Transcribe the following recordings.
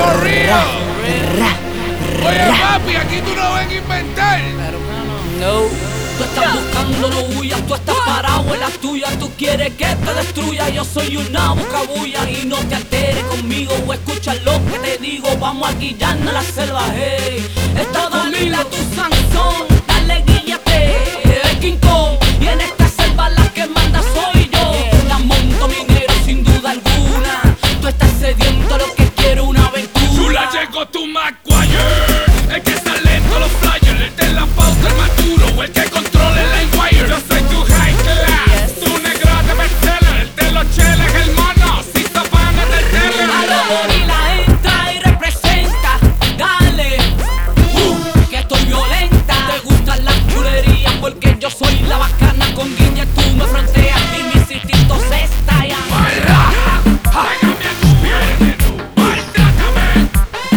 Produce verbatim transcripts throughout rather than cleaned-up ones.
for real. Oye, papi, aquí tú no ven a inventar. No. Tú estás buscando, no huyas, tú estás parado en la tuya. Tú quieres que te destruya, yo soy una buscabulla. Y no te alteres conmigo o escucha lo que te digo. Vamos a guillarnos a la selva, hey. Está dormida tu Sansón, dale guíllate, el King Kong. Y en esta selva la que manda soy yo. La monto minero sin duda alguna. Tú estás sediento, lo que quiero una aventura. Chula llegó tu McGuire, el que está lento los flyers, el de la pauta, el maduro, el que controla el LimeWire. Yo soy tu high class, tu negro de bestseller, el de los cheles, el mono, si sopanes del tele. A la gorila entra y representa, dale, uh, que estoy violenta. Te gustan las chulerías porque yo soy la bacana. Con guiña tú me fronteas y mis instintos se estallan. Pégame a tu piel, maltrátame,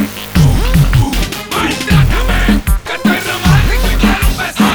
maltrátame, que estoy romántico y quiero un beso.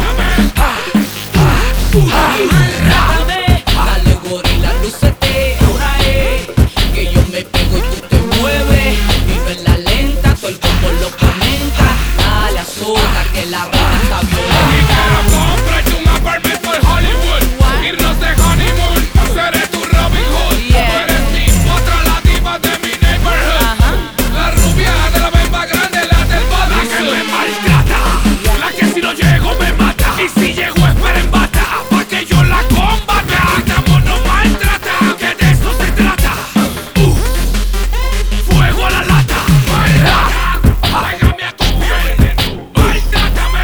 Maltrátame, dale gorila, lúcete, ahora es que yo me pego y tú te mueves. Vive en la lenta, todo el combo lo comenta. Dale azota que la reina está Y violenta. quiero comprarte un apartment por Hollywood, irnos de honeymoon, seré tu Robin Hood. Tú eres mi otra, la diva de mi neighborhood, la rubia de la bemba grande, la del bodysuit. La que me maltrata, la que si no llego me mata, y si llego espera en bata, pa' que yo la combata. Estamos no maltrata, que de eso se trata. Uh, fuego a la lata, maltrata, pégame a tu piel, maltrátame.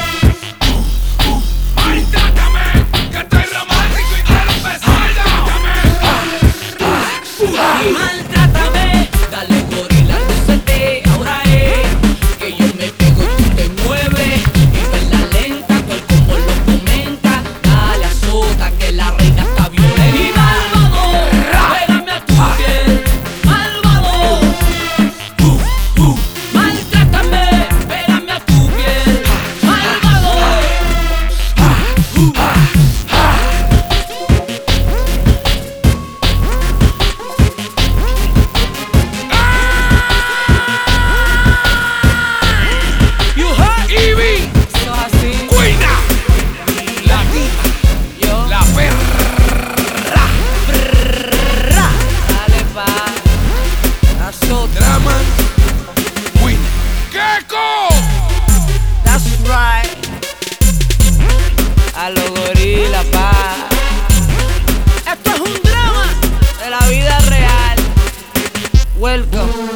Maltrátame, que estoy romántico y quiero un beso. Maltrátame, dale gorila, lúcete, ahora es que yo me pego y tú te mueves. Vive en la lenta, todo el combo lo comenta. Dale azota que la reina está violenta. Y malvado, pégame a tu piel, malvado. Maltrátame, pégame a tu piel, malvado. You heard? Ivy, Eso es así, Cuina, la diva, yo. la perra, Dale pa, azota. drama, Cuina. ¡Keko! That's right. A lo gorila, pa. Esto es un drama de la vida real. Welcome.